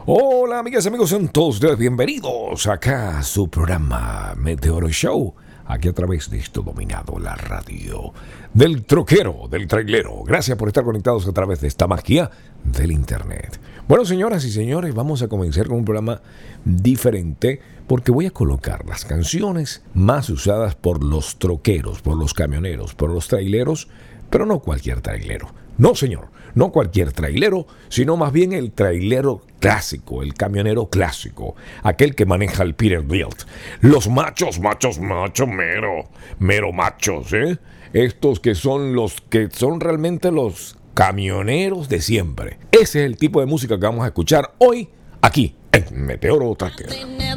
Hola amigas y amigos, sean todos ustedes bienvenidos acá a su programa Meteoro Show, aquí a través de esto dominado, la radio del troquero, del trailero. Gracias por estar conectados a través de esta magia del internet. Bueno, señoras y señores, vamos a comenzar con un programa diferente porque voy a colocar las canciones más usadas por los troqueros, por los camioneros, por los traileros, pero no cualquier trailero. No, señor, no cualquier trailero, sino más bien el trailero clásico, el camionero clásico, aquel que maneja el Peterbilt. Los machos, mero machos, ¿eh? Estos que son realmente los camioneros de siempre. Ese es el tipo de música que vamos a escuchar hoy aquí en Meteoro Tracker.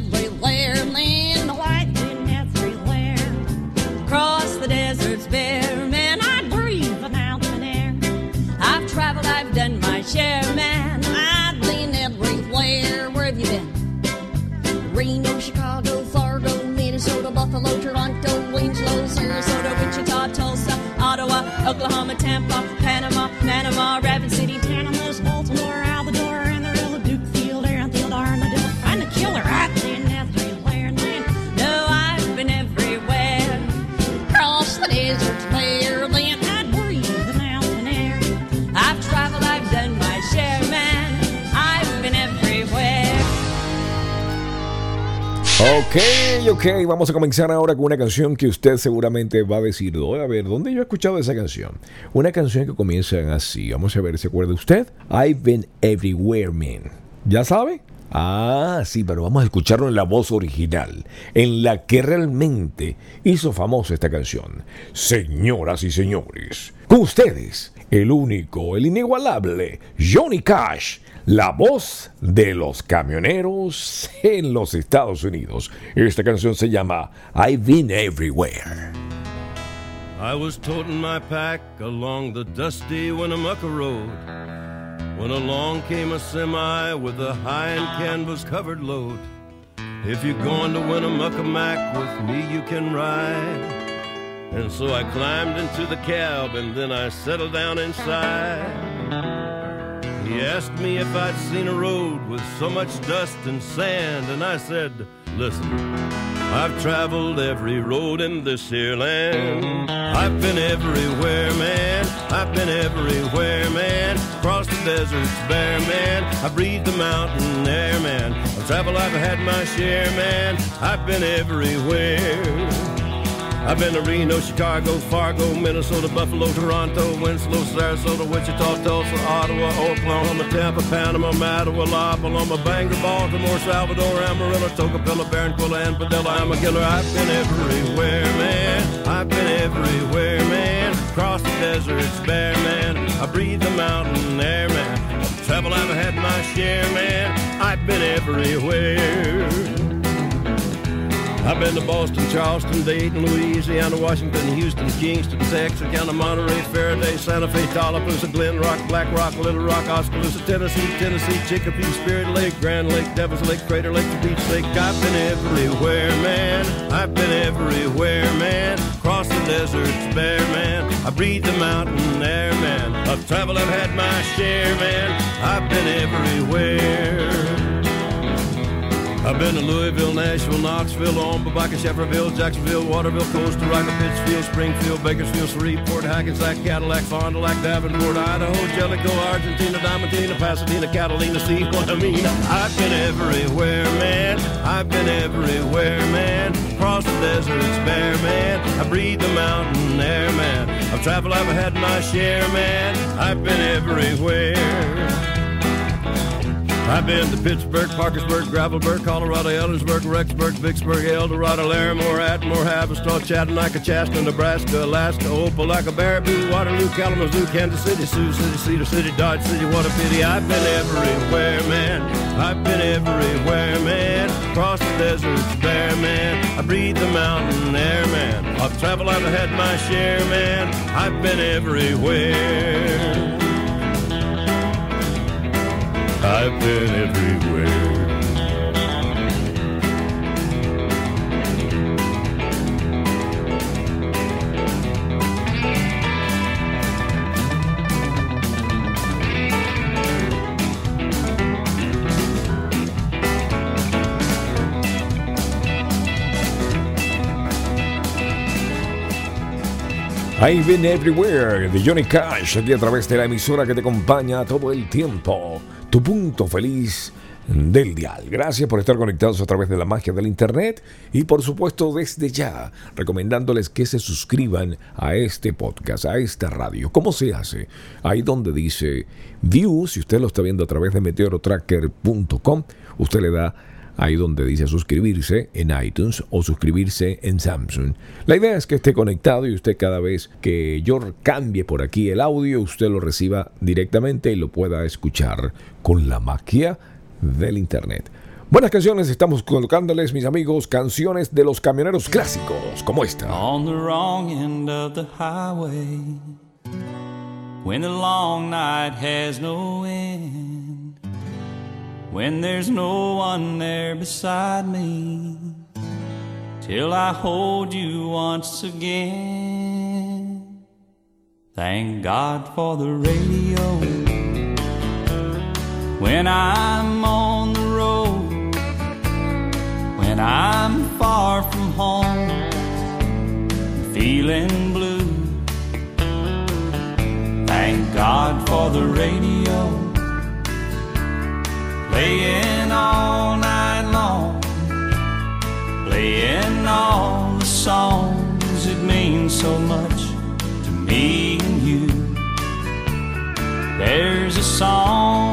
I've done my share, man. I've been everywhere. Where have you been? Reno, Chicago, Fargo, Minnesota, Buffalo, Toronto, Winslow, Sarasota, Wichita, Tulsa, Ottawa, Oklahoma, Tampa, Panama, Rapid City, Panama, Baltimore, Alvador, and the real Duke Field, Airfield, Armadillo, and the killer. I've been everywhere, man. No, I've been everywhere. Cross the desert, clear, then I'd breathe the mountain air. I've traveled, I've done my share, man. I've been everywhere. Ok, vamos a comenzar ahora con una canción que usted seguramente va a decir, a ver, ¿dónde yo he escuchado esa canción? Una canción que comienza así, vamos a ver, ¿se acuerda usted? I've been everywhere, man. ¿Ya sabe? Ah, sí, pero vamos a escucharlo en la voz original, en la que realmente hizo famosa esta canción. Señoras y señores, con ustedes, el único, el inigualable, Johnny Cash, la voz de los camioneros en los Estados Unidos. Esta canción se llama I've Been Everywhere. I was toting my pack along the dusty Winnemucca Road when along came a semi with a high and canvas-covered load. If you're going to Winnemucca Mac with me, you can ride. And so I climbed into the cab and then I settled down inside. He asked me if I'd seen a road with so much dust and sand, and I said, listen, I've traveled every road in this here land. I've been everywhere, man. I've been everywhere, man. Across the deserts bare, man. I breathe the mountain air, man. I've traveled, I've had my share, man. I've been everywhere. I've been to Reno, Chicago, Fargo, Minnesota, Buffalo, Toronto, Winslow, Sarasota, Wichita, Tulsa, Ottawa, Oklahoma, Tampa, Panama, Mattawa, La Paloma, Bangor, Baltimore, Salvador, Amarillo, Tocopilla, Barranquilla, and Padilla. I'm a killer. I've been everywhere, man. I've been everywhere, man. Across the deserts bare, man. I breathe the mountain air, man. I've traveled, I've had my share, man. I've been everywhere. I've been to Boston, Charleston, Dayton, Louisiana, Washington, Houston, Kingston, Texarkana, Monterey, Faraday, Santa Fe, Tallapoosa, Glen Rock, Black Rock, Little Rock, Oskaloosa, Tennessee, Chicopee, Spirit Lake, Grand Lake, Devil's Lake, Crater Lake, Beach Lake. I've been everywhere, man. I've been everywhere, man. Across the deserts bare, man. I breathe the mountain air, man. I've traveled, I've had my share, man. I've been everywhere. I've been to Louisville, Nashville, Knoxville, Omaha, Shefferville, Jacksonville, Waterville, Costa Rica, Pittsfield, Springfield, Bakersfield, Shreveport, Hackensack, Cadillac, Fond du Lac, Davenport, Idaho, Jellicoe, Argentina, Diamantina, Pasadena, Catalina, see what I mean? I've been everywhere, man. I've been everywhere, man. Across the deserts bare, man. I breathe the mountain air, man. I've traveled, I've had my share, man. I've been everywhere. I've been to Pittsburgh, Parkersburg, Gravelburg, Colorado, Ellensburg, Rexburg, Vicksburg, El Dorado, Larimore, Atmore, Haverstraw, Chattanooga, Chaska, Nebraska, Alaska, Opelika, Baraboo, Waterloo, Kalamazoo, Kansas City, Sioux City, Cedar City, Dodge City, what a pity. I've been everywhere, man. I've been everywhere, man. Across the deserts bare, man. I breathe the mountain air, man. I've traveled, I've had my share, man. I've been everywhere. I've been everywhere. I've Been Everywhere de Johnny Cash, aquí a través de la emisora que te acompaña todo el tiempo, tu punto feliz del dial. Gracias por estar conectados a través de la magia del internet y por supuesto desde ya recomendándoles que se suscriban a este podcast, a esta radio. ¿Cómo se hace? Ahí donde dice View, si usted lo está viendo a través de meteorotracker.com, usted le da ahí donde dice suscribirse en iTunes o suscribirse en Samsung. La idea es que esté conectado y usted cada vez que yo cambie por aquí el audio, usted lo reciba directamente y lo pueda escuchar con la magia del internet. Buenas canciones estamos colocándoles, mis amigos, canciones de los camioneros clásicos, como esta. On the wrong end of the highway, when the long night has no end, when there's no one there beside me, till I hold you once again. Thank God for the radio. When I'm on the road, when I'm far from home, feeling blue, thank God for the radio, playing all night long, playing all the songs that mean so much to me and you. There's a song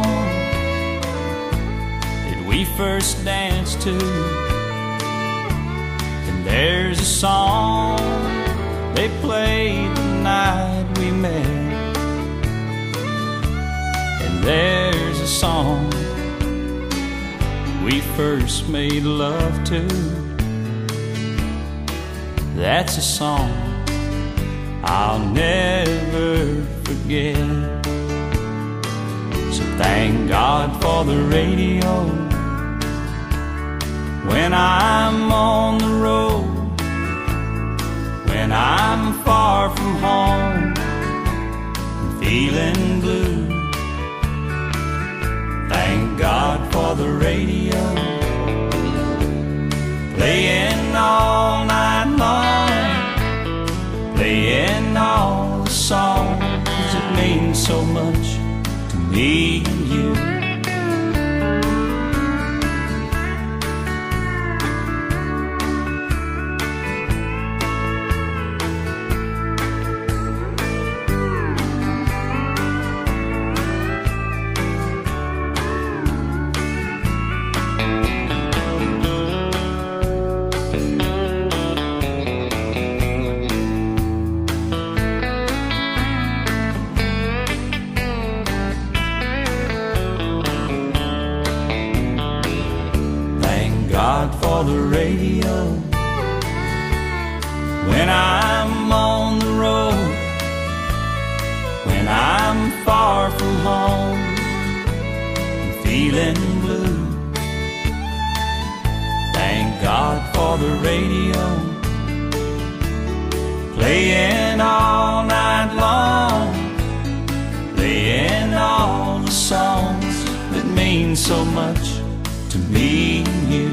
we first danced to, and there's a song they played the night we met, and there's a song we first made love to. That's a song I'll never forget. So thank God for the radio. When I'm on the road, when I'm far from home, and feeling blue, thank God for the radio, playing all night long, playing all the songs that mean so much to me and you. For the radio, when I'm on the road, when I'm far from home, and feeling blue, thank God for the radio, playing all night long, playing all the songs that mean so much to me and you.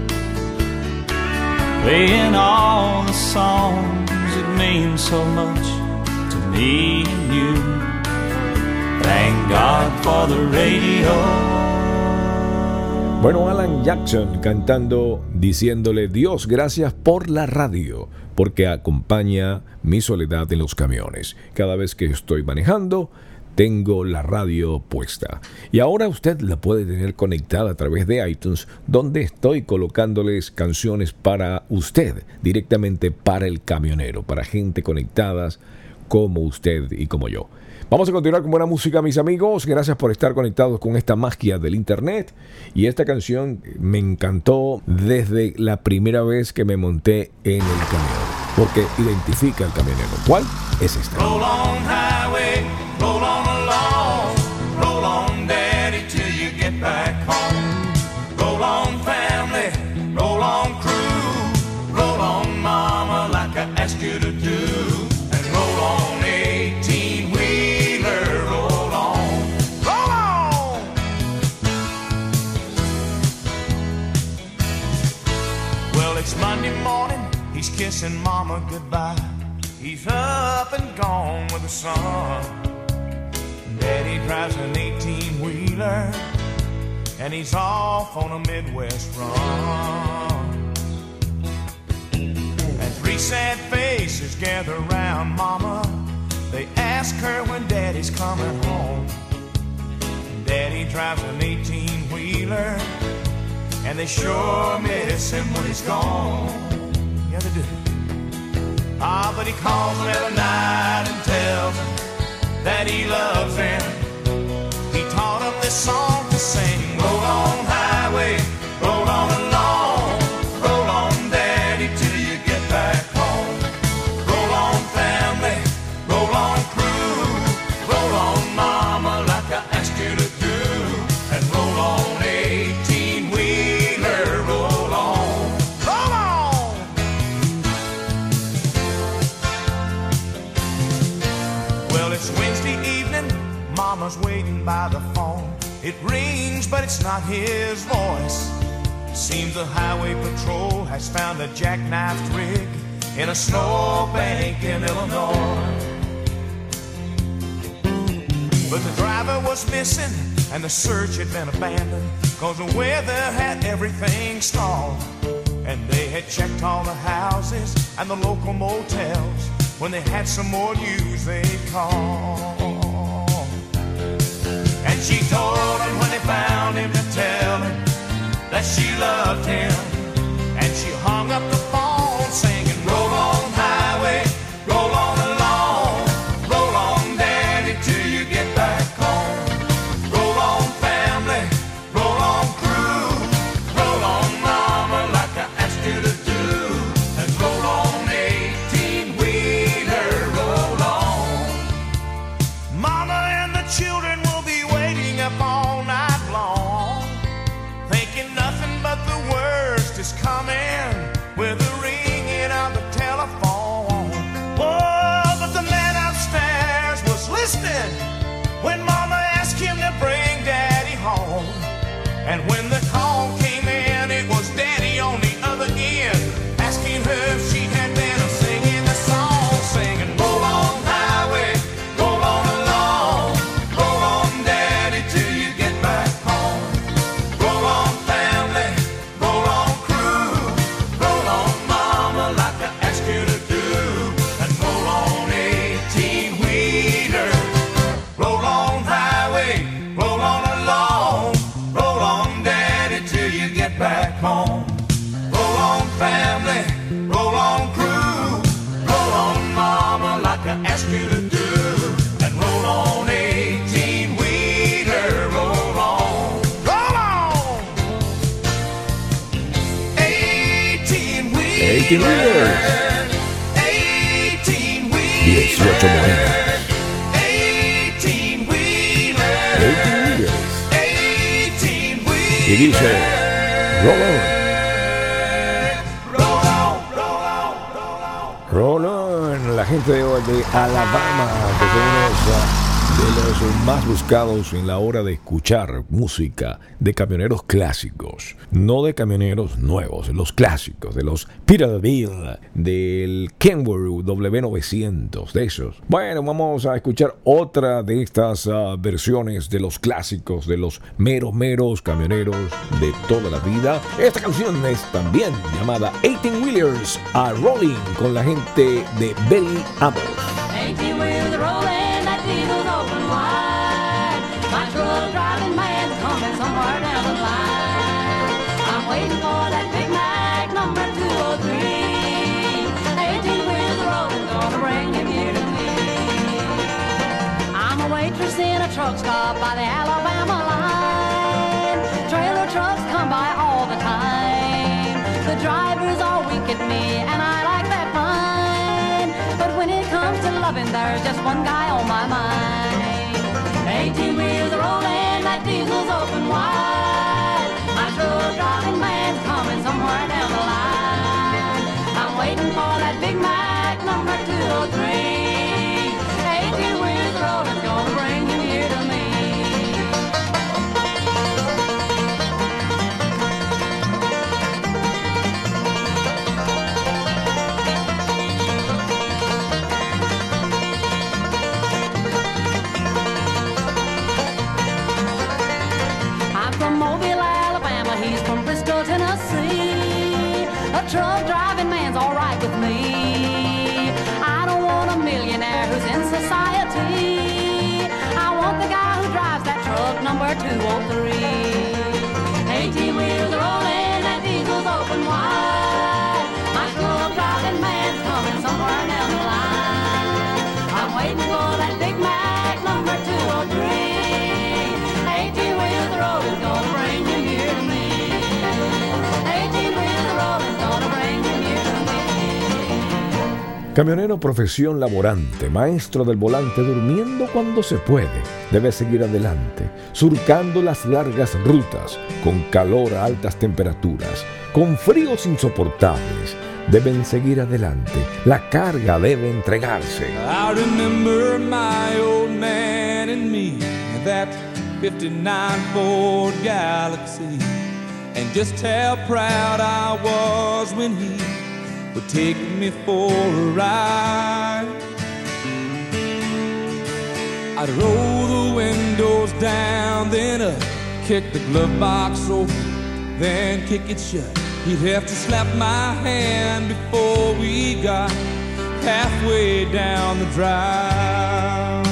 Playing all the songs that mean so much to me and you. Thank God for the radio. Bueno, Alan Jackson cantando, diciéndole: Dios, gracias por la radio, porque acompaña mi soledad en los camiones. Cada vez que estoy manejando, tengo la radio puesta. Y ahora usted la puede tener conectada a través de iTunes, donde estoy colocándoles canciones para usted, directamente para el camionero, para gente conectadas como usted y como yo. Vamos a continuar con buena música, mis amigos. Gracias por estar conectados con esta magia del internet. Y esta canción me encantó desde la primera vez que me monté en el camión, porque identifica al camionero. ¿Cuál es esta? Roll on highway, roll on along, roll on daddy till you get back home. Roll on family, roll on crew, roll on mama like I asked you to do. And roll on 18-wheeler, roll on, roll on. Well, it's Monday morning, he's kissing mama goodbye. He's up and gone with the sun. Daddy drives an 18-wheeler, and he's off on a Midwest run. And three sad faces gather around Mama. They ask her when Daddy's coming home. Daddy drives an 18-wheeler, and they sure miss him when he's gone. Yeah, they do. Ah, but he calls them every night and tells them that he loves them. He taught them this song to sing. Roll on, highway, roll on along. Roll on, Daddy, till you get back home. Roll on, family, roll on, crew. Roll on, Mama, like I asked you to do. And roll on, 18-wheeler, roll on. Roll on! Well, it's Wednesday evening, Mama's waiting by the phone. It rings, but it's not his voice. Seems the highway patrol has found a jackknifed rig in a snowbank in Illinois. But the driver was missing and the search had been abandoned, 'cause the weather had everything stalled. And they had checked all the houses and the local motels. When they had some more news they'd call. And she told him when they found him to tell him that she loved him. And she hung up the phone singing, roll on, highway, roll on along. Roll on, Daddy, till you get back home. Roll on, family, roll on, crew. Roll on, Mama, like I asked you to do. And roll on, 18-wheeler, roll on. Mama and the children will be waiting up all night long, thinking nothing but the worst is coming with the ringing of the telephone. Oh, but the man upstairs was listening when Mama asked him to bring Daddy home. And when the call came in, it was Daddy on the other end, asking her if she had been singing the song, singing, roll on, highway, roll on along. Roll on, Daddy, till you get back home. Roll on, family, roll on, crew. Roll on, Mama, like I asked you to do. And roll on, 18-wheeler. Roll on, highway, roll on along. Roll on, Daddy, till you get back home. Roll on, family, roll on, crew. Roll on, Mama, like I asked you to do. And roll on, 18-wheeler, roll on. Roll on! 18-wheeler. 18-wheeler. 18-wheeler. 18 monedas. 18-wheeler. 18 18-wheeler. Y dice, roll on. Roll on, la gente de Alabama, que son de los más buscados en la hora de escuchar música de camioneros clásicos, no de camioneros nuevos, los clásicos, de los Peterbilt, del Kenworth W900, de esos. Bueno, vamos a escuchar otra de estas versiones de los clásicos, de los meros camioneros de toda la vida. Esta canción es también llamada 18-Wheelers a Rolling, con la gente de Belly Amos. 18 wheels rolling, that diesel's open wide. My truck driving man's coming somewhere down the line. I'm waiting for that Big Mac number 203. 18 wheels rolling, gonna bring him here to me. I'm a waitress in a truck stop by the Alabama line. Trailer trucks come by all the time. The drivers all wink at me, and I like that fine. But when it comes to loving, there's just one guy on my mind. 18 wheels rolling, that diesel's open wide. My truck driving man's coming somewhere down the line. I'm waiting for that Big Mac number 203. 18 wheels rolling, gonna bring him here to me. truck driving man's all right with me. I don't want a millionaire who's in society. I want the guy who drives that truck number 203. 18 wheels rolling and diesels open wide. My truck driving man's coming somewhere down the line. I'm waiting for that Big Mac number 203. 18 wheels rolling, gonna bring him here to me. 18 wheels rolling, gonna bring him here to me. Camionero, profesión laborante, maestro del volante, durmiendo cuando se puede. Debe seguir adelante, surcando las largas rutas, con calor a altas temperaturas, con fríos insoportables. Deben seguir adelante, la carga debe entregarse. I remember my old man and me, that 59 Ford Galaxy, and just how proud I was when he would take me for a ride. I'd roll the windows down, then kick the glove box open, then kick it shut. He'd have to slap my hand before we got halfway down the drive.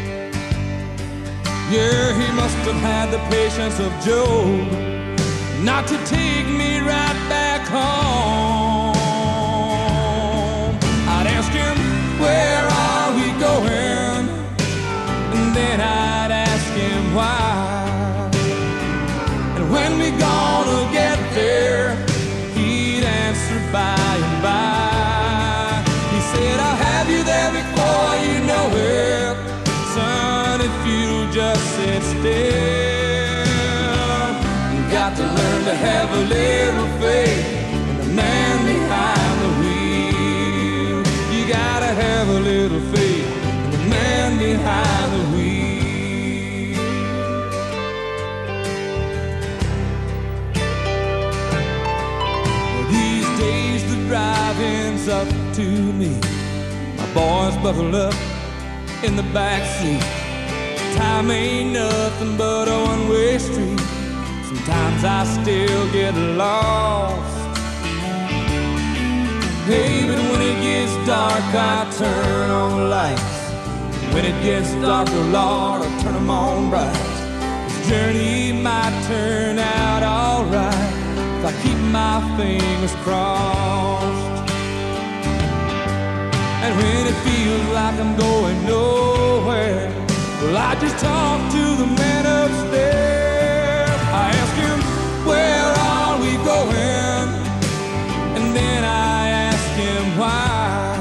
Yeah, he must have had the patience of Job not to take me right back home. I'd ask him, where are we going? And then I'd ask him why. And when we gonna get there, he'd answer by and by. He said, I'll have you there before you know it, son, if you just sit still. You got to learn to have a little faith in the man behind the wheel. You gotta have a little faith in the man behind the wheel. Well, these days the driving's up to me. My boys buckle up in the backseat. Time ain't nothing but a one-way street. Sometimes I still get lost. Hey, but when it gets dark, I turn on the lights. When it gets darker, Lord, I turn them on bright. This journey might turn out alright if I keep my fingers crossed. And when it feels like I'm going nowhere, well, I just talk to the man upstairs. I ask him, where are we going? And then I ask him why.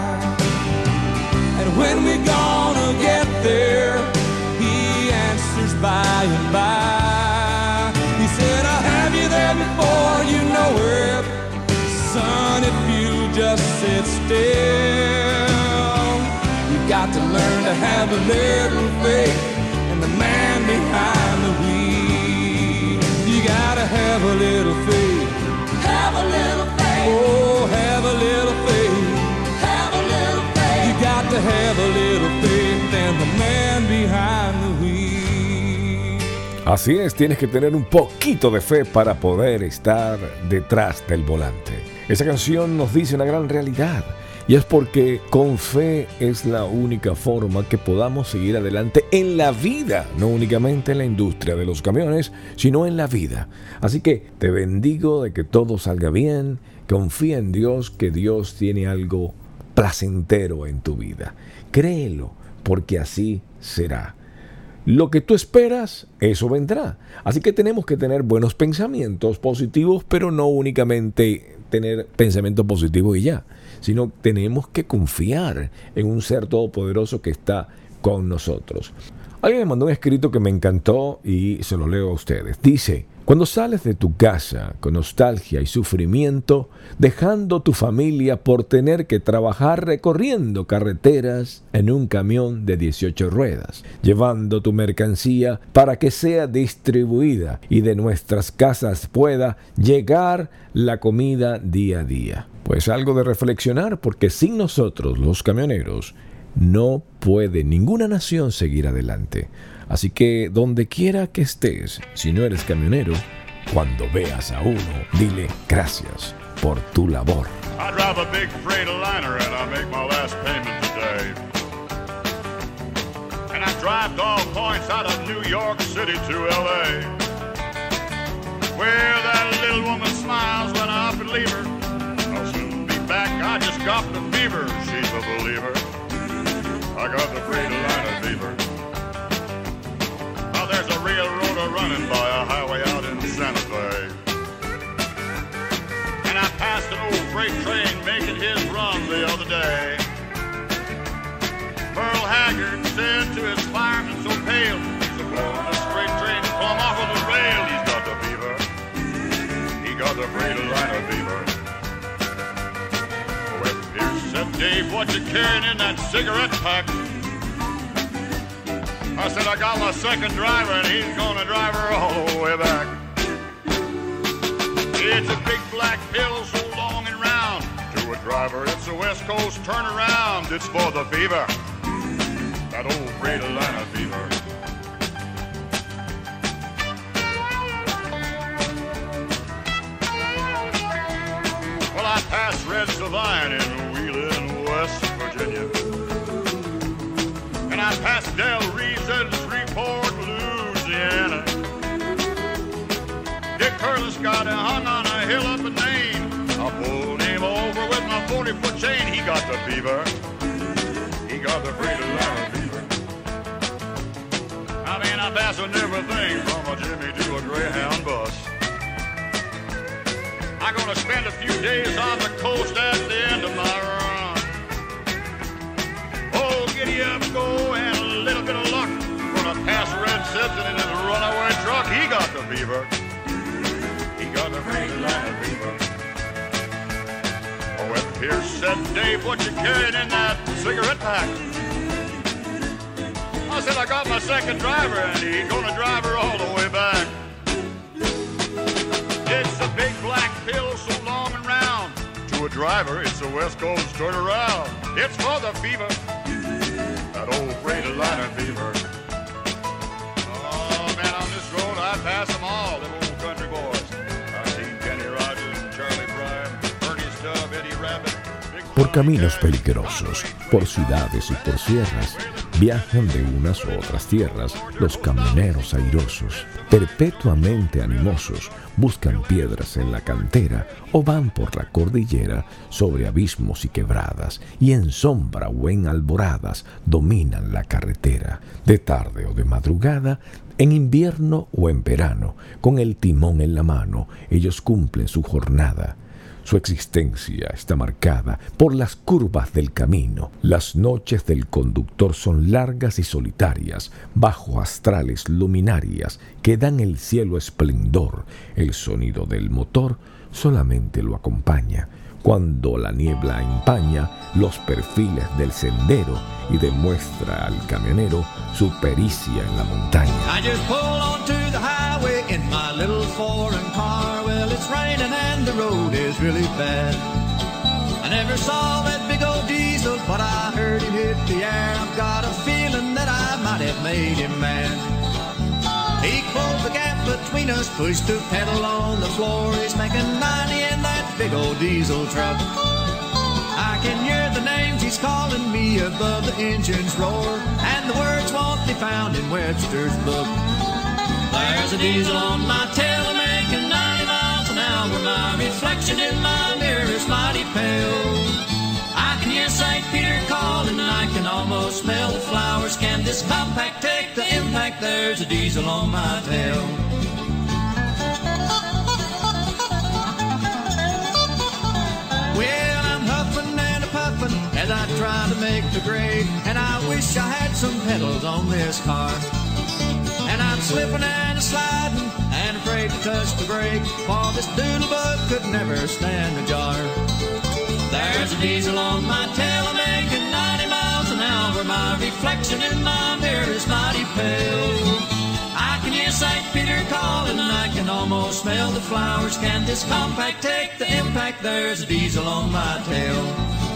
And when we gonna get there, he answers by and by. He said, I'll have you there before you know it, son, if you just sit still. You got to learn to have a little faith in the man behind the wheel. You gotta have a little faith. Have a little faith. Oh, have a little faith. Have a little faith. You got to have a little faith in the man behind the wheel. Así es, tienes que tener un poquito de fe para poder estar detrás del volante. Esa canción nos dice una gran realidad. Y es porque con fe es la única forma que podamos seguir adelante en la vida, no únicamente en la industria de los camiones, sino en la vida. Así que te bendigo de que todo salga bien, confía en Dios, que Dios tiene algo placentero en tu vida. Créelo, porque así será. Lo que tú esperas, eso vendrá. Así que tenemos que tener buenos pensamientos positivos, pero no únicamente tener pensamientos positivos y ya, sino tenemos que confiar en un ser todopoderoso que está con nosotros. Alguien me mandó un escrito que me encantó y se lo leo a ustedes. Dice: cuando sales de tu casa con nostalgia y sufrimiento, dejando tu familia por tener que trabajar recorriendo carreteras en un camión de 18 ruedas, llevando tu mercancía para que sea distribuida y de nuestras casas pueda llegar la comida día a día. Pues algo de reflexionar, porque sin nosotros, los camioneros, no puede ninguna nación seguir adelante. Así que donde quiera que estés, si no eres camionero, cuando veas a uno, dile gracias, por tu labor. I drive a big Freightliner and I make my last payment today. And I drive to all points out of New York City to L.A. Where that little woman smiles when I up and leave her. I'll soon be back, I just got the fever. She's a believer, I got the Freightliner fever. Now there's a railroader running by a highway out in Santa Fe. And I passed an old freight train making his run the other day. Merle Haggard said to his fireman so pale, he's a blowing this freight train plumb off of the rail. He's got the fever, he got the Freightliner fever. Well, Pierce said, Dave, what you carrying in that cigarette pack? I said, I got my second driver and he's gonna drive her all the way back. It's a big black pill so long and round. To a driver, it's a West Coast turnaround. It's for the fever, that old Freightliner fever. Well, I passed Red Savine in Wheeling, West Virginia. And I passed Del Reeves in Shreveport, Louisiana. Dick Curtis got hung on a hill up in Maine. I pulled him over with my 40-foot chain. He got the fever, he got the Freightliner fever. I mean, I passed everything from a Jimmy to a Greyhound bus. I'm gonna spend a few days on the coast at the end of my run. Oh, giddy up, go, and a little bit of luck. Gonna pass Red Simpson in his runaway truck. He got the fever, he got the Freightliner fever. Oh, and Pierce said, Dave, what you carrying in that cigarette pack? I said, I got my second driver and he's gonna drive her all the way back. It's a big black pill so long and round. To a driver, it's a West Coast turnaround. It's for the fever, that old Freightliner fever. Oh, man, on this road I pass them all, them old country boys. I've seen Kenny Rogers and Charlie Prime, Bernie Stubb, Eddie Rabbit. Por caminos peligrosos, por ciudades y por sierras, viajan de unas u otras tierras los camioneros airosos, perpetuamente animosos, buscan piedras en la cantera o van por la cordillera sobre abismos y quebradas, y en sombra o en alboradas dominan la carretera, de tarde o de madrugada, en invierno o en verano, con el timón en la mano, ellos cumplen su jornada. Su existencia está marcada por las curvas del camino. Las noches del conductor son largas y solitarias, bajo astrales luminarias que dan el cielo esplendor. El sonido del motor solamente lo acompaña cuando la niebla empaña los perfiles del sendero y demuestra al camionero su pericia en la montaña. I just pull onto the highway in my little foreign car. Well, it's raining and the road is really bad. I never saw that big old diesel, but I heard him hit the air. I've got a feeling that I might have made him mad. He closed the gap between us, pushed the pedal on the floor. He's making 90 in that big old diesel truck. I can hear the names he's calling me above the engine's roar, and the words won't be found in Webster's book. There's a diesel on my tail making 90 miles an hour. My reflection in my mirror is mighty pale. I can hear St. Peter calling and I can almost smell the flowers. Can this compact take the impact? There's a diesel on my tail. Well, I'm huffing and a-puffing as I try to make the grade, and I wish I had some pedals on this car. And I'm slipping and a-sliding and afraid to touch the brake, for this doodlebug could never stand a jar. There's a diesel on my tail making 90 miles an hour. My reflection in my mirror is mighty pale. I can hear St. Peter calling and I can almost smell the flowers. Can this compact take the impact? There's a diesel on my tail.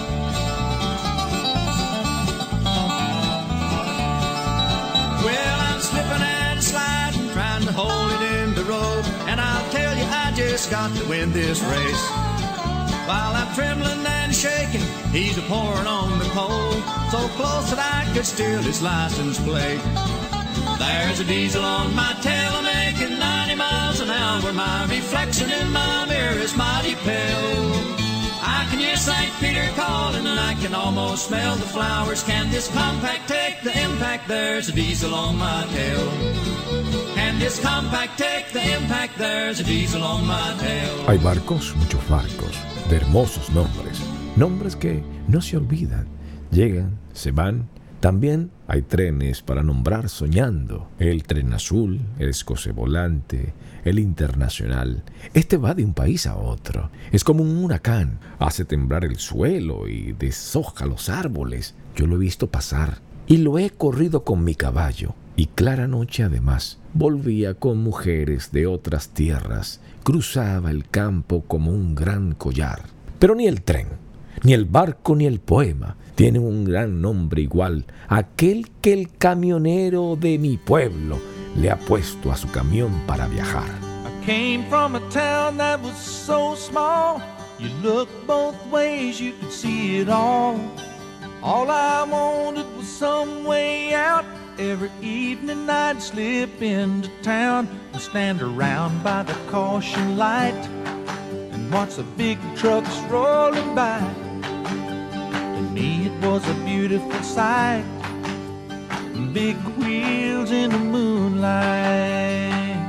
Well, I'm slipping and sliding, trying to hold it in the road, and I'll tell you, I just got to win this race. While I'm trembling and shaking, he's a-pouring on the coal, so close that I could steal his license plate. There's a diesel on my tail making 90 miles an hour. My reflection in my mirror is mighty pale. I can hear St. Peter calling and I can almost smell the flowers. Can this compact take the impact? There's a diesel on my tail. Can this compact take the impact? There's a diesel on my tail. Hay barcos, muchos barcos, de hermosos nombres. Nombres que no se olvidan. Llegan, se van. También hay trenes para nombrar soñando. El tren azul, el escocevolante, el internacional. Este va de un país a otro. Es como un huracán. Hace temblar el suelo y deshoja los árboles. Yo lo he visto pasar y lo he corrido con mi caballo. Y clara noche además. Volvía con mujeres de otras tierras. Cruzaba el campo como un gran collar. Pero ni el tren, ni el barco, ni el poema tienen un gran nombre igual, aquel que el camionero de mi pueblo le ha puesto a su camión para viajar. I came from a town that was so small. You look both ways, you could see it all. All I wanted was some way out. Every evening I'd slip into town and stand around by the caution light and watch the big trucks rolling by. To me it was a beautiful sight, big wheels in the moonlight.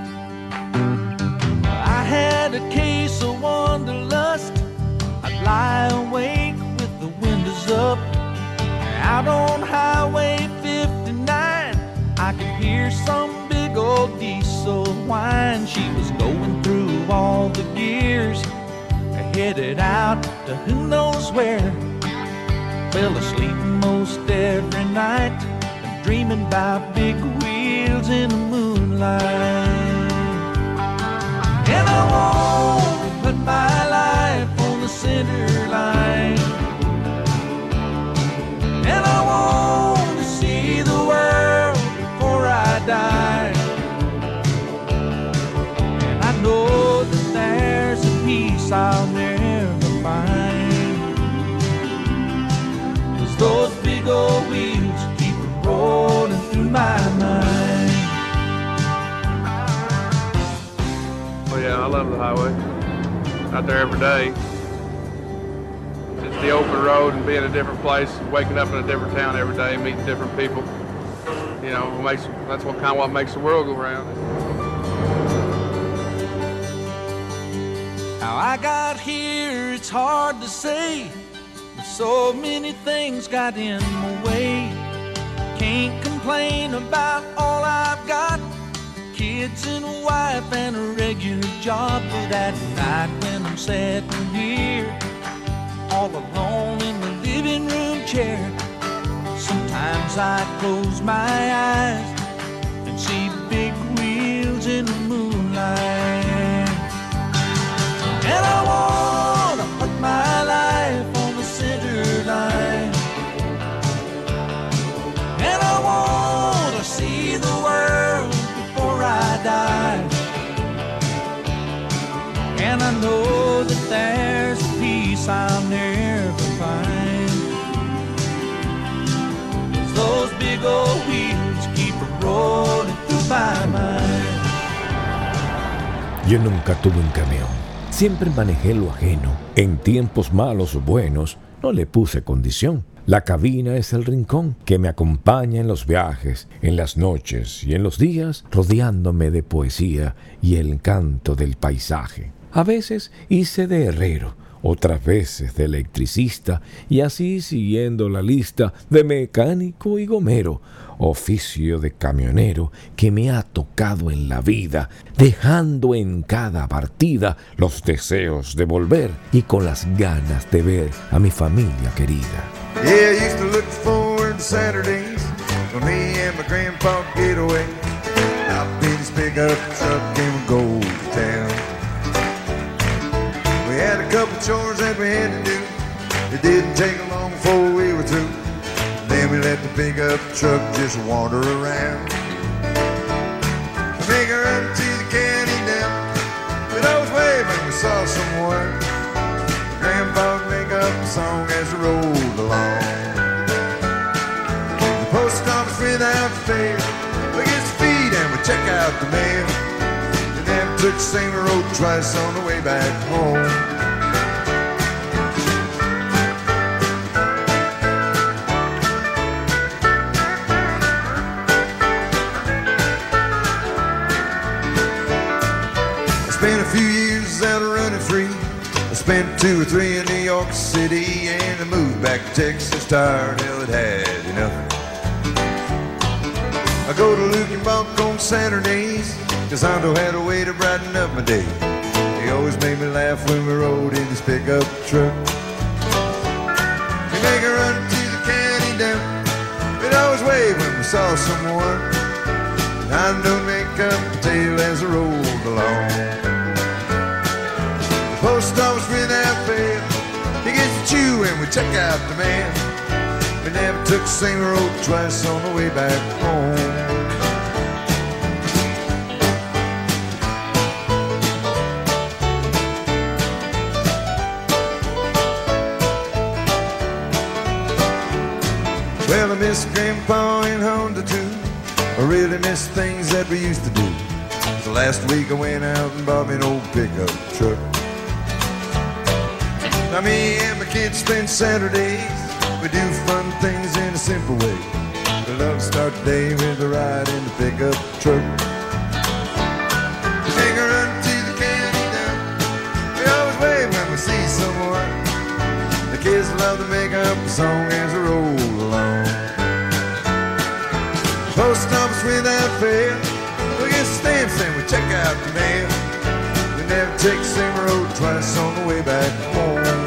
I had a case of wanderlust. I'd lie awake with the windows up. Out on Highway 59, I could hear some big old diesel whine. She was going through all the gears, headed out to who knows where. Fell asleep most every night, dreaming about big wheels in the moonlight. And I want to put my life on the center line. And I want to see the world before I die. And I know that there's a peace I'll never find. 'Cause those big old wheels keep rolling through my mind. Well, yeah, I love the highway. Out there every day. It's the open road and being in a different place, waking up in a different town every day, meeting different people. You know, that's what makes the world go round. How I got here, it's hard to say, but so many things got in my way. Can't complain about all I've got, kids and a wife and a regular job. But at night when I'm sitting here, all alone in the living room chair, sometimes I close my eyes and see big wheels in the moonlight. And I wanna put my life on the center line. And I wanna see the world before I die. And I know that there's a peace I'll never find. 'Cause those big old wheels keep rolling through my mind. Yo nunca tuve un camión. Siempre manejé lo ajeno. En tiempos malos o buenos, no le puse condición. La cabina es el rincón que me acompaña en los viajes, en las noches y en los días, rodeándome de poesía y el encanto del paisaje. A veces hice de herrero, otras veces de electricista, y así siguiendo la lista de mecánico y gomero, oficio de camionero que me ha tocado en la vida, dejando en cada partida los deseos de volver y con las ganas de ver a mi familia querida. Yeah, I used to look forward to Saturdays when me and my grandpa get away. I'd be this pickup truck and we'd go to town. We had a couple chores that we had to do. It didn't take long before we were through. Then we let the pickup truck just wander around. Make her up to the county down. But I was way when we saw someone. Grandpa the same road twice on the way back home. Spent a few years out running free. I spent 2 or 3 in New York City, and I moved back to Texas, tired, hell, it had enough. I go to Luke and Buck on Saturdays, cause Hondo had a way to brighten up my day. He always made me laugh when we rode in his pickup truck. He'd make a run to the county dump. We'd always wave when we saw someone. And Hondo make up the tail as I rolled along. Post office without fail, he gets to chew and we check out the mail. We never took the same road twice on the way back home. Well, I miss Grandpa and Honda too. I really miss things that we used to do. So last week I went out and bought me an old pickup truck. Now me and my kids spend Saturdays. We do fun things in a simple way. We love to start the day with a ride in the pickup truck. We take a run to the county dump. We always wave when we see someone. The kids love to make up a song as we roll along. Post office without fail, we get stamps and we check out the mail. We never take the same road twice on the way back home.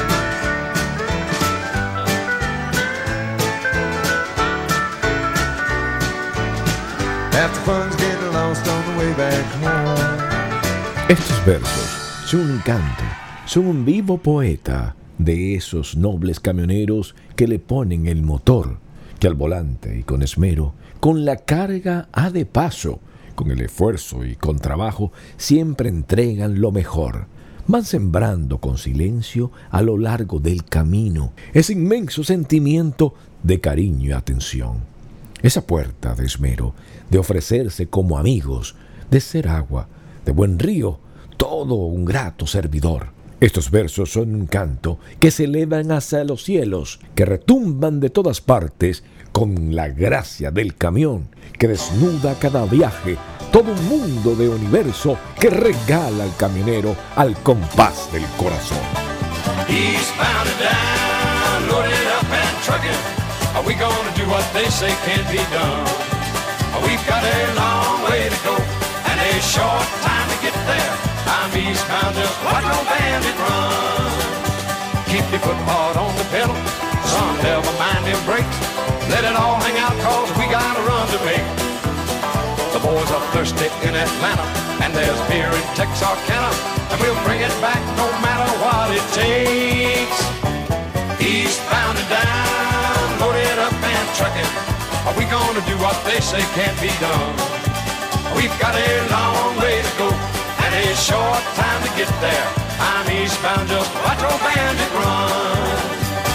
After fun's getting lost on the way back home. Estos versos son un canto, son un vivo poeta de esos nobles camioneros que le ponen el motor, que al volante y con esmero, con la carga a de paso, con el esfuerzo y con trabajo, siempre entregan lo mejor. Van sembrando con silencio a lo largo del camino ese inmenso sentimiento de cariño y atención. Esa puerta de esmero, de ofrecerse como amigos, de ser agua, de buen río, todo un grato servidor. Estos versos son un canto que se elevan hacia los cielos, que retumban de todas partes con la gracia del camión, que desnuda cada viaje, todo un mundo de universo que regala al camionero al compás del corazón. Eastbound and down, loaded up and trucking. Are we gonna do what they say can't be done? We've got a long way to go and a short time to get there. I'm eastbound, just watch no bandit run. Keep your foot hard on the pedal, son, never mind them brakes. Let it all hang out, cause we got a run to make. The boys are thirsty in Atlanta, and there's beer in Texarkana, and we'll bring it back no matter what it takes. Eastbound and down, loaded up and trucking. Are we gonna do what they say can't be done? We've got a long way to go and a short time to get there. I'm eastbound, just watch old bandit run.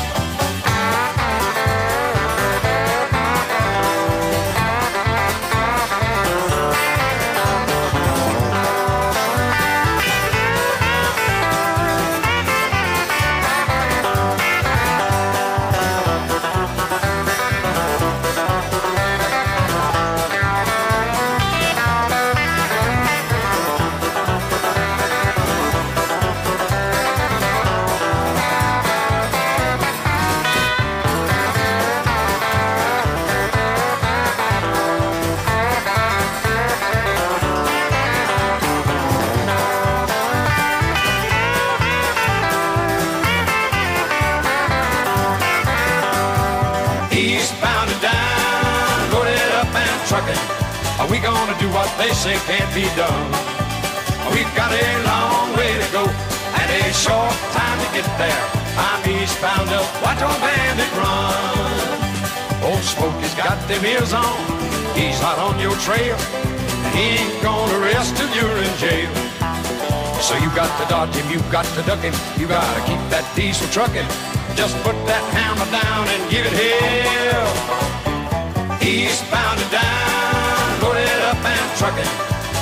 Are we gonna do what they say can't be done? We've got a long way to go and a short time to get there. I'm eastbound, just watch old bandit run. Old Smokey's got them ears on, he's hot on your trail, and he ain't gonna rest till you're in jail. So you got to dodge him, you got to duck him, you gotta keep that diesel trucking. Just put that hammer down and give it hell. Eastbound and down, loaded up and trucking.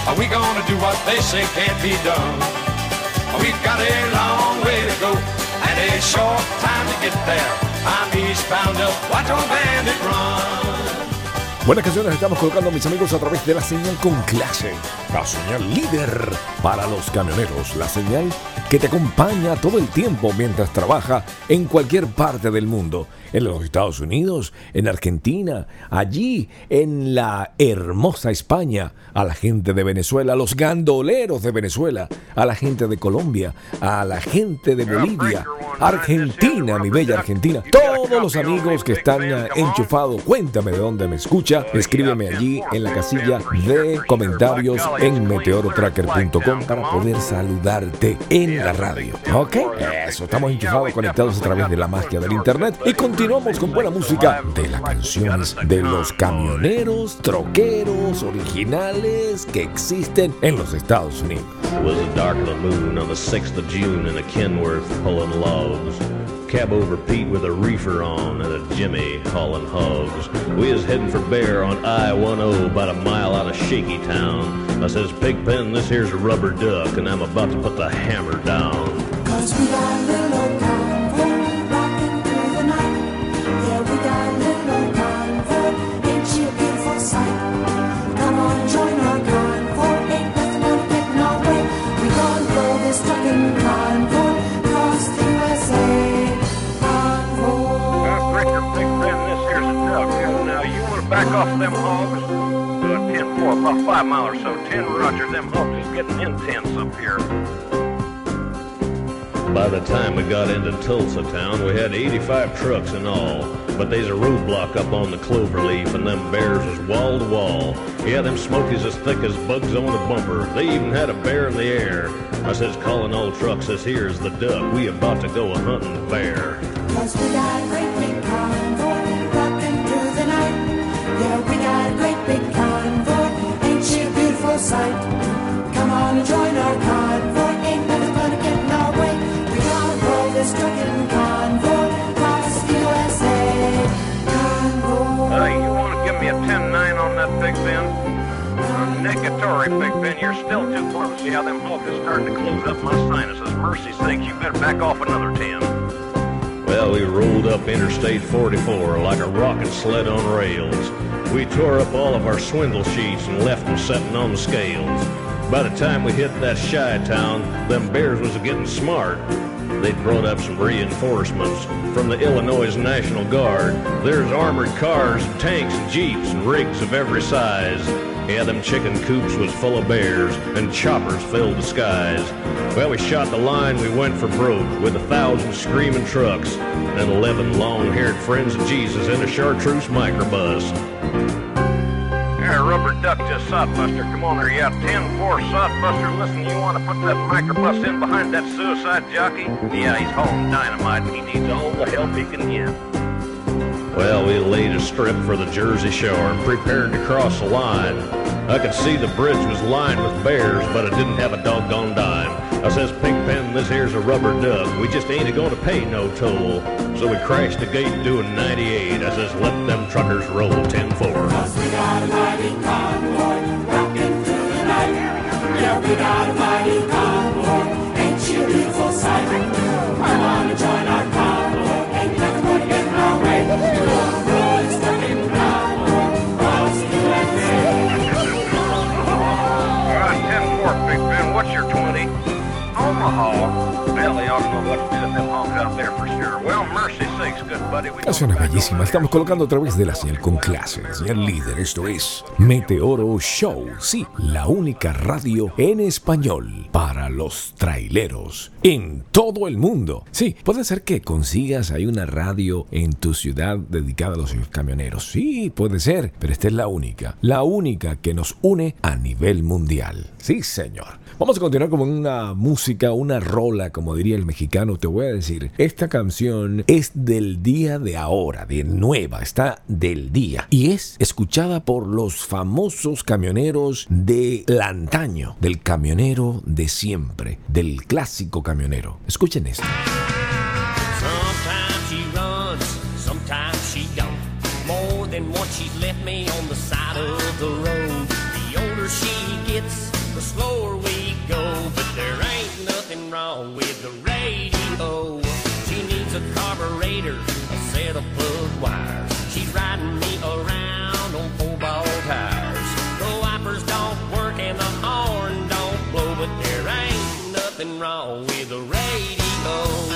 We gonna do what they say can't be done. We've got a long way to go and a short time to get there. I'm eastbound up, watch on bandit run. Buenas canciones estamos colocando, mis amigos, a través de la señal con clase. La señal líder para los camioneros. La señal que te acompaña todo el tiempo mientras trabaja en cualquier parte del mundo. En los Estados Unidos, en Argentina, allí en la hermosa España, a la gente de Venezuela, a los gandoleros de Venezuela, a la gente de Colombia, a la gente de Bolivia, Argentina, mi bella Argentina, todos los amigos que están enchufados. Cuéntame de dónde me escucha, escríbeme allí en la casilla de comentarios en meteorotracker.com para poder saludarte en la radio. ¿Ok? Eso, estamos enchufados, conectados a través de la magia del internet y continuamos con buena música de las canciones de los camioneros, troqueros originales que existen en los Estados Unidos. It was the dark of the moon on the 6th of June in a Kenworth pulling logs. Cab over Pete with a reefer on and a Jimmy hauling hogs. We was heading for Bear on I-10 about a mile out of Shaky Town. I says, Pigpen, this here's a rubber duck and I'm about to put the hammer down. 'Cause we got little old convoy rocking through the night. Yeah, we got little old convoy, ain't she a beautiful sight? Come on, join our convoy, ain't nothing gonna get in our way. We gonna blow this trucking convoy across the USA. Richter, Pigpen, this here's a duck. Now, you want to back off them hogs? Do a 10-4, about 5 miles or so. 10 Roger, them hogs is getting intense up here. By the time we got into Tulsa town, we had 85 trucks in all. But there's a roadblock up on the Cloverleaf, and them bears was wall to wall. Yeah, them smokies as thick as bugs on the bumper. They even had a bear in the air. I says, calling all trucks, this here's the duck. We about to go a-hunting bear. 'Cause we got a great big convoy rocking through the night. Yeah, we got a great big convoy, ain't she a beautiful sight? Come on and join our convoy, ain't nothing gonna get in our way. We gonna roll this trucking convoy across the USA. Convoy. You want to give me a 10-9 on that, Pigpen? Negatory, Pigpen, you're still too close. See how them hogs is starting to close up my sinuses. Mercy's sake, you better back off another 10. Well, we rolled up Interstate 44 like a rocket sled on rails. We tore up all of our swindle sheets and left them setting on the scales. By the time we hit that shy town, them bears was getting smart. They'd brought up some reinforcements from the Illinois National Guard. There's armored cars and tanks and jeeps and rigs of every size. Yeah, them chicken coops was full of bears and choppers filled the skies. Well, we shot the line, we went for broke with 1,000 screaming trucks and 11 long-haired friends of Jesus in a chartreuse microbus. Yeah, rubber duck to sodbuster. Come on there, yeah, 10-4 sodbuster. Listen, you want to put that microbus in behind that suicide jockey? Yeah, he's hauling dynamite and he needs all the help he can get. Well, we laid a strip for the Jersey Shore and prepared to cross the line. I could see the bridge was lined with bears, but it didn't have a doggone dime. I says, Pigpen, this here's a rubber duck. We just ain't gonna pay no toll. So we crashed the gate doing 98. I says, let them truckers roll 10-4. 'Cause we got a mighty convoy rocking through the night. Yeah, we got a mighty convoy, ain't she a beautiful sight? Come on and join our convoy, ain't nothing gonna get in our way. We're gonna roll this trucking convoy across the USA. All right, 10-4, Pigpen, what's your 20? Omaha. Well, they ought to know what to do with them hogs out there for sure. Well, mercy sakes, good buddy. Canciones bellísimas. Estamos colocando a través de la señal con clase, la señal líder. Esto es Meteoro Show. Sí, la única radio en español para los traileros en todo el mundo. Sí, puede ser que consigas ahí una radio en tu ciudad dedicada a los camioneros. Sí, puede ser, pero esta es la única que nos une a nivel mundial. Sí, señor. Vamos a continuar con una música, una rola, como diría el mexicano. Te voy a decir, esta canción es del día de ahora, de nueva, está del día. Y es escuchada por los famosos camioneros del antaño, del camionero de siempre, del clásico camionero. Escuchen esto. Sometimes she runs, sometimes she don't. More than once she's left me on the side of the road. The older she gets, the slower we go. But there ain't nothing wrong with the radio. She needs a carburetor, a set of plug wires. She's riding me around on 4-ball tires. The wipers don't work and the horn don't blow, but there ain't nothing wrong with the radio.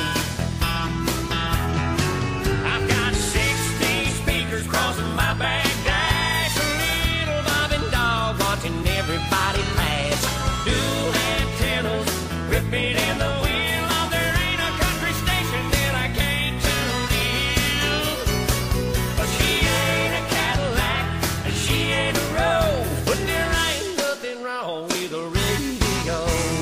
I've got 60 speakers crossing my back dash, a little bobbing dog watching everybody pass. Dual antennas ripping in the wind. Oh, there ain't a country station that I can't tune in. But she ain't a Cadillac and she ain't a Rose, but there ain't nothing wrong with the radio.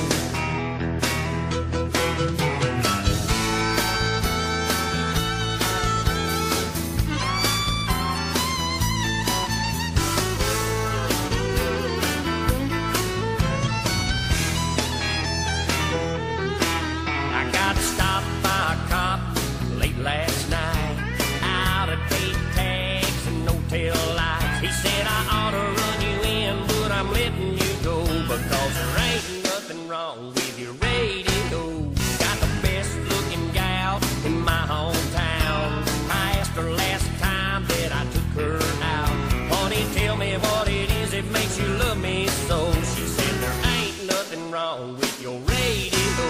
I got stopped by a cop late last night, out of date tags and no tail lights. He said I ought to run you in, but I'm letting you go because there ain't nothing wrong with your radio. Got the best looking gal in my hometown. I asked her last time that I took her out, honey, tell me what it is that makes you love me so. She said there ain't nothing wrong with your radio.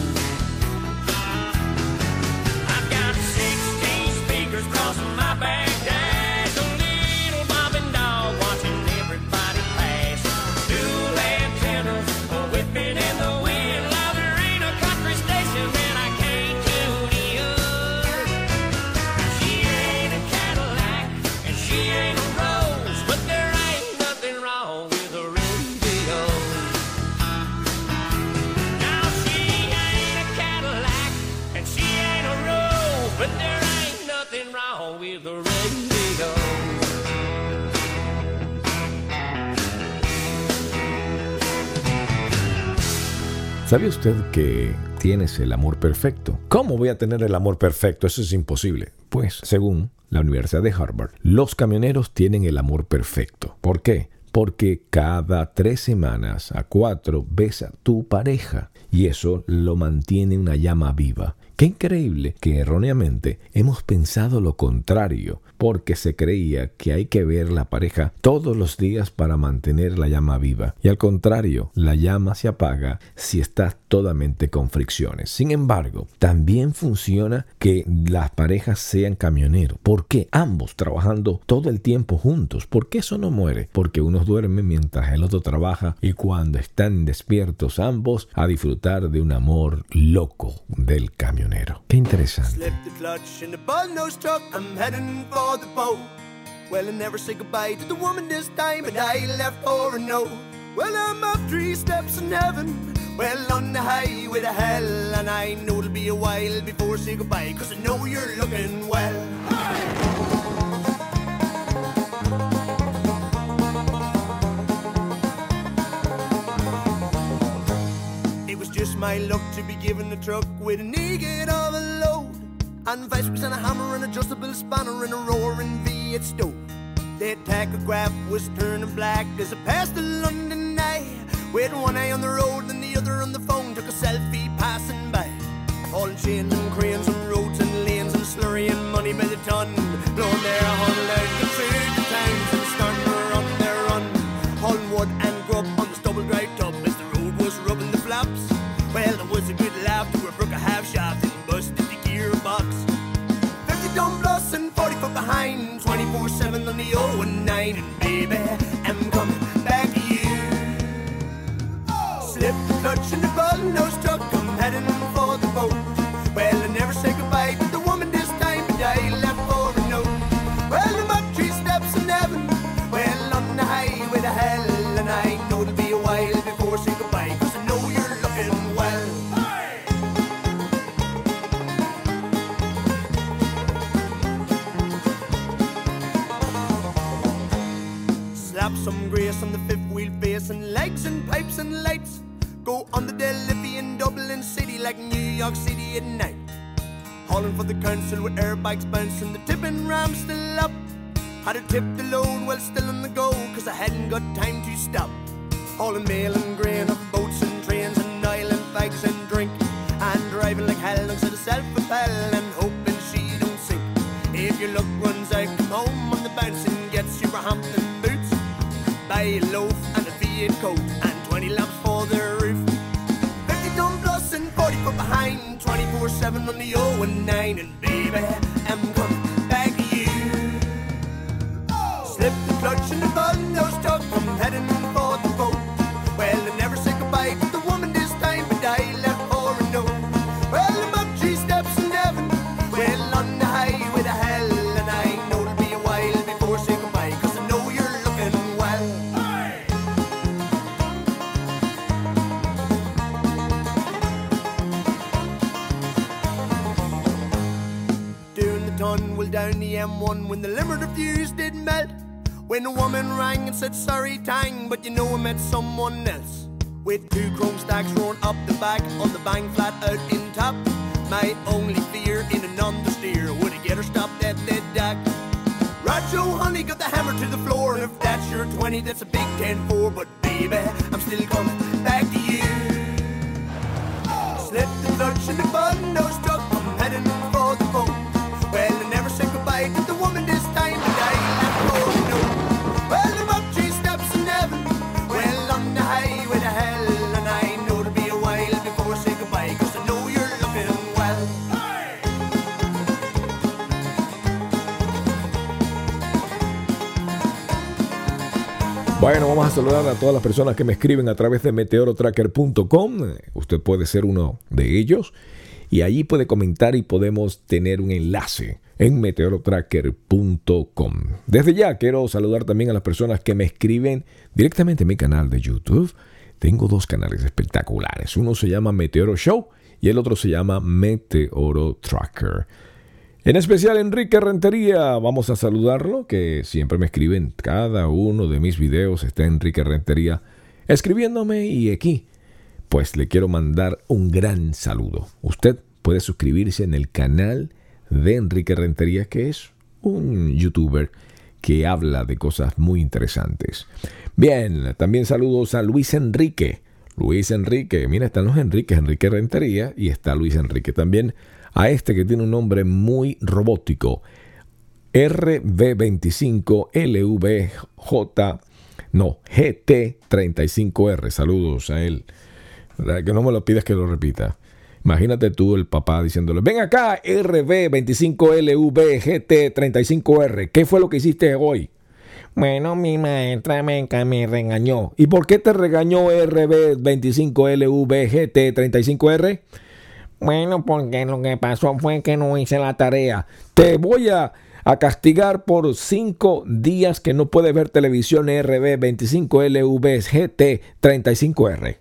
I've got 16 speakers crossing my back dash, a little bobbing dog watching everybody pass. Dual antennas whipping in the wind. Now there ain't a country station that I can't tune in. She ain't a Cadillac and she ain't a Rose, but there ain't nothing wrong with the radio. Now she ain't a Cadillac and she ain't a Rose, but there ain't nothing wrong with the radio. ¿Sabe usted que tienes el amor perfecto? ¿Cómo voy a tener el amor perfecto? Eso es imposible. Pues, según la Universidad de Harvard, los camioneros tienen el amor perfecto. ¿Por qué? Porque cada 3 semanas a 4 ves a tu pareja y eso lo mantiene una llama viva. Qué increíble que erróneamente hemos pensado lo contrario, porque se creía que hay que ver la pareja todos los días para mantener la llama viva. Y al contrario, la llama se apaga si estás totalmente con fricciones. Sin embargo, también funciona que las parejas sean camioneros. ¿Por qué? Ambos trabajando todo el tiempo juntos. ¿Por qué eso no muere? Porque uno duerme mientras el otro trabaja y cuando están despiertos ambos a disfrutar de un amor loco del camionero. Qué interesante. Slip the clutch in the bull-nosed truck, I'm heading for the boat. Well, I never say goodbye to the woman this time, but I left for a note. Well, I'm up 3 steps in heaven, well, on the highway to hell, and I know it'll be a while before I say goodbye, 'cause I know you're looking well. It was just my luck to be given a truck with a naked of a load, and vice and a hammer, an adjustable spanner, and a roaring V8 stove. The tachograph was turning black as I passed the London eye, with one eye on the road and the other on the phone, took a selfie passing by. Hauling chains and cranes and roads and lanes and slurrying money by the ton, blowing their horn loud to through the towns and starting to run their run. Hauling wood and grub on the stubble dry tub as the road was rubbing the flaps. Well, there was a good laugh to a brook a half shaft and busted the gearbox. 50 ton plus and 40 foot behind, 24/7 on the 019, and baby, I'm coming back to you. Slip the clutch in the bull-nosed truck, I'm heading for the boat. Well, I never say goodbye to the woman this time, but I left for a note. Well, I'm up 3 steps in heaven, well, on the highway to hell, and I know it'll be a while before I say goodbye, 'cause I know you're looking well. Slap some grace on the 5th wheel face and lights and pipes and lights. Go on the Delphi in Dublin City like New York City at night. Hauling for the council with airbikes bouncing, the tipping ram still up. Had to tip the load while still on the go, 'cause I hadn't got time to stop. hauling mail and grain of boats and trains and oil and fags and drink, and driving like hell looks at herself a bell and hoping she don't sink. If your luck runs out, come home on the bounce and get Superhampton boots, buy a loaf and a V8 coat and 20 lamps for the roof, 50 ton plus and 40 foot behind, 24/7 on the 0 and 9, and baby, I'm coming back to you. Slip the clutch and the button, no stuck, I'm heading for the boat. Well, I never said goodbye to the woman this time, but I left for a note. Well, I'm up 3 steps in heaven, well, on the highway to hell, and I know it'll be a while before I say goodbye, 'cause I know you're looking well. Doing the tunnel down the M1 when the limiter fuse did melt, when the woman rang and said sorry tang, but you know I met someone else, with 2 chrome stacks rolling up the back on the bang flat out in top. My only fear in an understeer would I get her stopped at the dock. Roger, honey, got the hammer to the floor, and if that's your 20, that's a big 10-4, but baby, I'm still coming back to you. Slip the clutch and the button, no stuck, I'm heading for the boat. Well, I never said goodbye to the woman this time, and I left for a note. Well, I'm up 3 steps in heaven, well, on the highway to hell, and I know it'll be a while before I say goodbye, 'cause I know you're looking well. Bueno, vamos a saludar a todas las personas que me escriben a través de meteorotracker.com. Usted puede ser uno de ellos y allí puede comentar y podemos tener un enlace en meteorotracker.com. Desde ya quiero saludar también a las personas que me escriben directamente en mi canal de YouTube. Tengo 2 canales espectaculares. Uno se llama Meteoro Show y el otro se llama Meteoro Tracker. En especial Enrique Rentería, vamos a saludarlo, que siempre me escriben. Cada uno de mis videos está Enrique Rentería escribiéndome, y aquí pues le quiero mandar un gran saludo. Usted puede suscribirse en el canal de Enrique Rentería, que es un youtuber que habla de cosas muy interesantes. Bien, también saludos a Luis Enrique. Luis Enrique, mira, están los Enriques, Enrique Rentería, y está Luis Enrique también. A este que tiene un nombre muy robótico, GT35R. Saludos a él. Que no me lo pides que lo repita. Imagínate tú el papá diciéndole: ven acá, RB25LV GT35R. ¿Qué fue lo que hiciste hoy? Bueno, mi maestra me regañó. ¿Y por qué te regañó RB25LV GT35R? Bueno, porque lo que pasó fue que no hice la tarea. Te voy a castigar por 5 días que no puedes ver televisión RB25LV GT35R.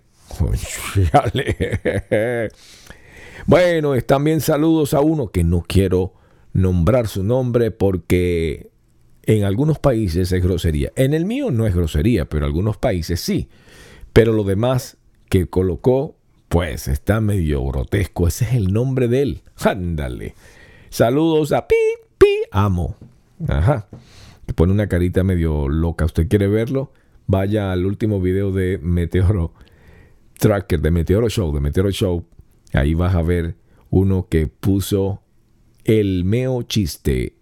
Bueno, también saludos a uno que no quiero nombrar su nombre porque en algunos países es grosería. En el mío no es grosería, pero en algunos países sí. Pero lo demás que colocó, pues está medio grotesco. Ese es el nombre de él. Ándale. Saludos a Pi Amo. Ajá. Te pone una carita medio loca. ¿Usted quiere verlo? Vaya al último video de Meteoro Tracker, de Meteoro Show. Ahí vas a ver uno que puso el meo chiste.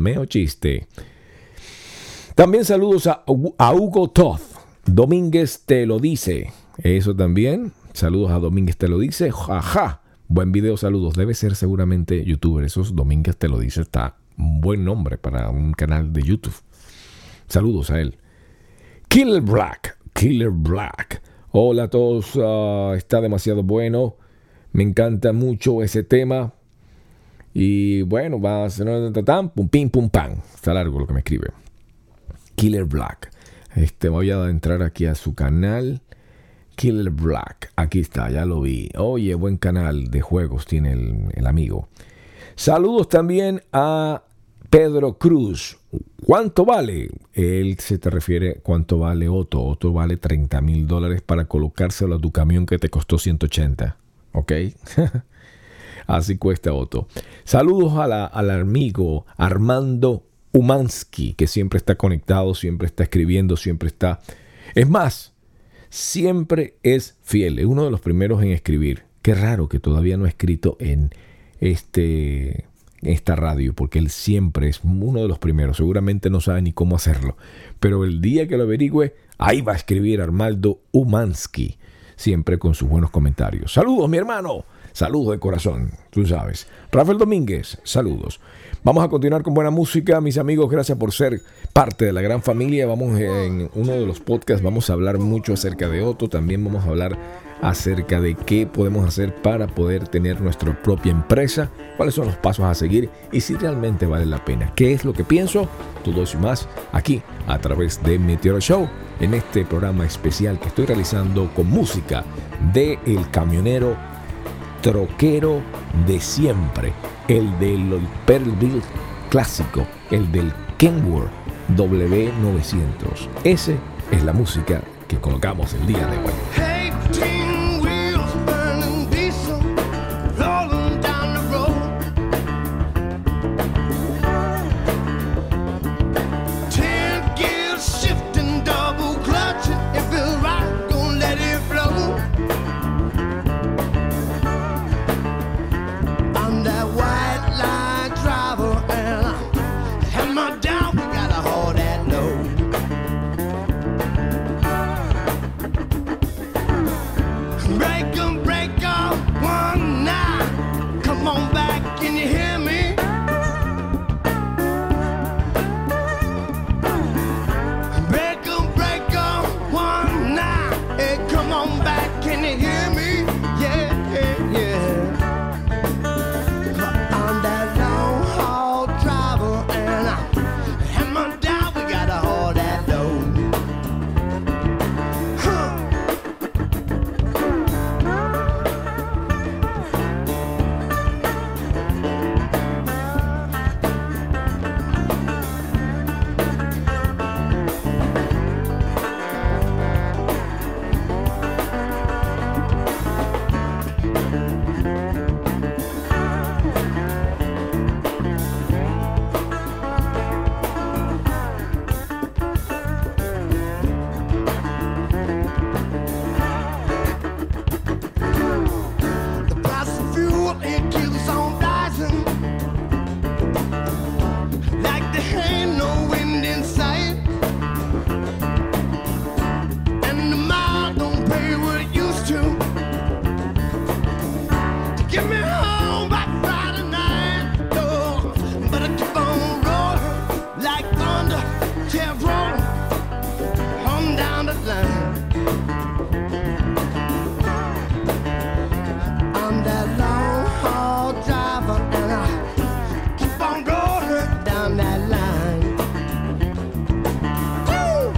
También saludos a Hugo Toth. Domínguez te lo dice. Eso también. Saludos a Domínguez te lo dice. Jaja. Buen video, saludos. Debe ser seguramente youtuber. Esos Domínguez te lo dice. Está un buen nombre para un canal de YouTube. Saludos a él. Killer Black. Hola a todos. Está demasiado bueno. Me encanta mucho ese tema. Y bueno, va a ser pum, pim, pum, pam. Está largo lo que me escribe. Killer Black. Voy a entrar aquí a su canal. Killer Black. Aquí está, ya lo vi. Oye, buen canal de juegos tiene el amigo. Saludos también a Pedro Cruz. ¿Cuánto vale? Él se te refiere cuánto vale Otto. Otto vale $30,000 para colocárselo a tu camión que te costó 180. ¿Ok? Así cuesta Otto. Saludos al amigo Armando Umansky, que siempre está conectado, siempre está escribiendo, siempre está... Es más, siempre es fiel. Es uno de los primeros en escribir. Qué raro que todavía no ha escrito en esta radio, porque él siempre es uno de los primeros. Seguramente no sabe ni cómo hacerlo, pero el día que lo averigüe, ahí va a escribir Arnaldo Umansky, siempre con sus buenos comentarios. Saludos, mi hermano, saludos de corazón, tú sabes. Rafael Domínguez, saludos. Vamos a continuar con buena música, mis amigos. Gracias por ser parte de la gran familia. Vamos en uno de los podcasts, vamos a hablar mucho acerca de Otto. También vamos a hablar acerca de qué podemos hacer para poder tener nuestra propia empresa, cuáles son los pasos a seguir y si realmente vale la pena. ¿Qué es lo que pienso? Todo eso y más aquí a través de Meteoro Show, en este programa especial que estoy realizando con música de el camionero troquero de siempre, el del Pearlville clásico, el del Kenworth W900. Esa es la música que colocamos el día de hoy. 18 wheels burning diesel, rolling down the road. 10 gears shifting, double clutching. It feels right, don't let it flow. I'm that white line driver, and I have my doubt. We gotta hold that low. Break 'em, one now. Come on back, can you hear me? Break 'em, one now. Hey, come on back, can you hear me? Yeah, yeah, yeah. I'm that long haul driver, and I have my doubt. We gotta hold that low. The price of fuel, it keeps on rising. Like there ain't no wind in sight. And the mile don't pay what it used to get me home by Friday night. Oh, but I keep on rolling like thunder, kept rolling on down the line. I'm that long haul driver, and I keep on rolling down that line. Woo!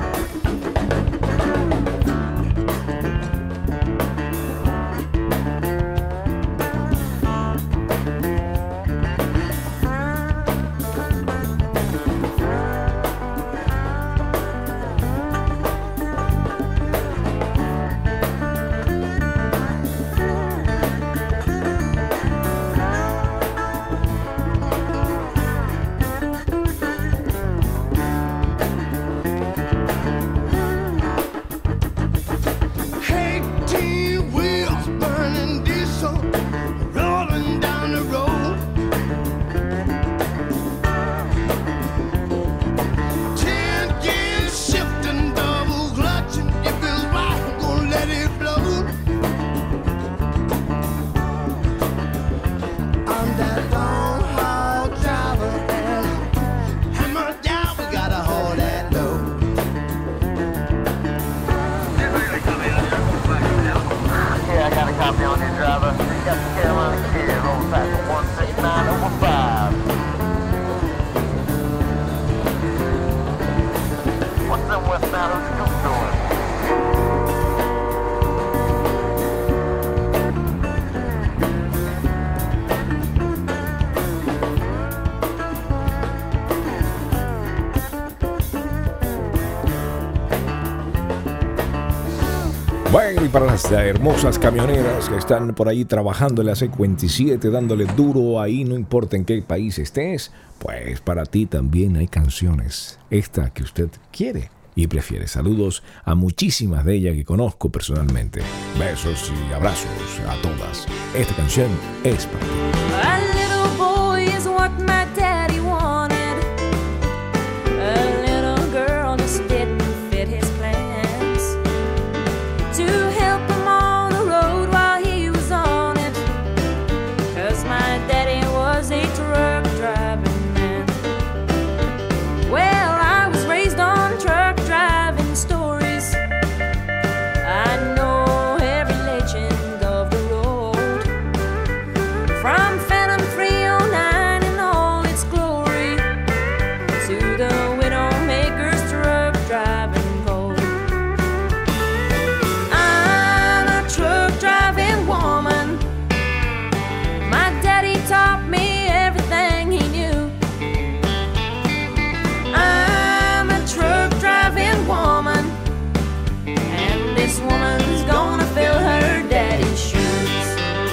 Bueno, y para las hermosas camioneras que están por ahí trabajando en la C57, dándole duro ahí, no importa en qué país estés, pues para ti también hay canciones. Esta que usted quiere y prefiere. Saludos a muchísimas de ellas que conozco personalmente. Besos y abrazos a todas. Esta canción es para ti. A little boy is what my daddy wanted. A little girl just didn't fit his plans. To help him on the road while he was on it, 'cause my daddy was a truck driving man. Well, I was raised on truck driving stories. I know every legend of the road, from Phantom 309 in all its glory to the Widowmaker's truck driving pole. I'm a truck driving woman. My daddy taught me everything he knew. I'm a truck driving woman, and this woman's gonna fill her daddy's shoes.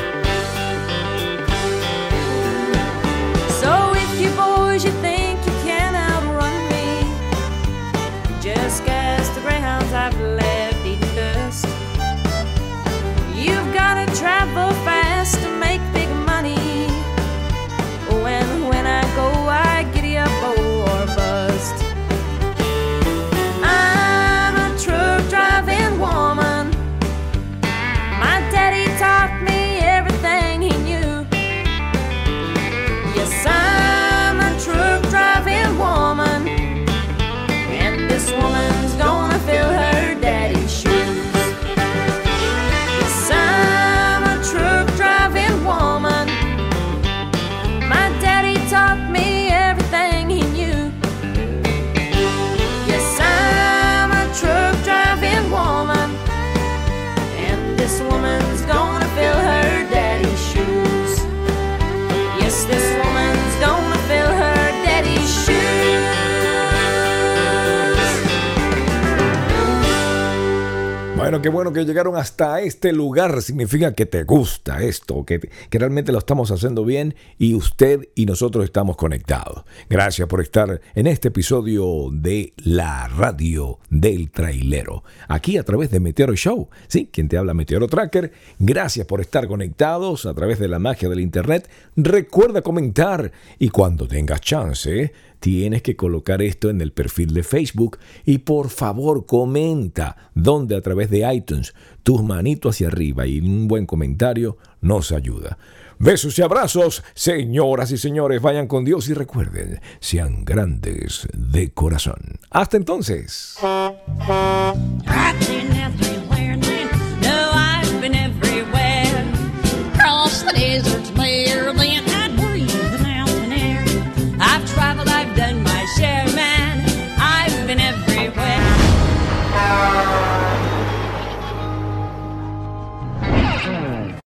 So if you boys, you think you can outrun me, just cast the greyhounds I've left eating dust. You've gotta travel fast to make big money. Oh, and when I go, I giddy up or bust. I'm a truck driving woman. My daddy taught me everything he knew. Yes, I'm a truck driving woman, and this woman's gonna fill her daddy's shoes. Yes, I'm a truck driving woman. My daddy taught me everything he knew. Yes, I'm a truck driving woman, and this woman's gonna fill her daddy's shoes. Yes, this woman's gonna fill her daddy's shoes. Bueno, qué bueno que llegaron hasta este lugar. Significa que te gusta esto, que realmente lo estamos haciendo bien y usted y nosotros estamos conectados. Gracias por estar en este episodio de la radio del trailero, aquí a través de Meteoro Show. Sí, quien te habla, Meteoro Tracker. Gracias por estar conectados a través de la magia del internet. Recuerda comentar y cuando tengas chance, tienes que colocar esto en el perfil de Facebook y por favor comenta donde a través de iTunes. Tus manitos hacia arriba y un buen comentario nos ayuda. Besos y abrazos, señoras y señores, vayan con Dios y recuerden, sean grandes de corazón. Hasta entonces. Right in that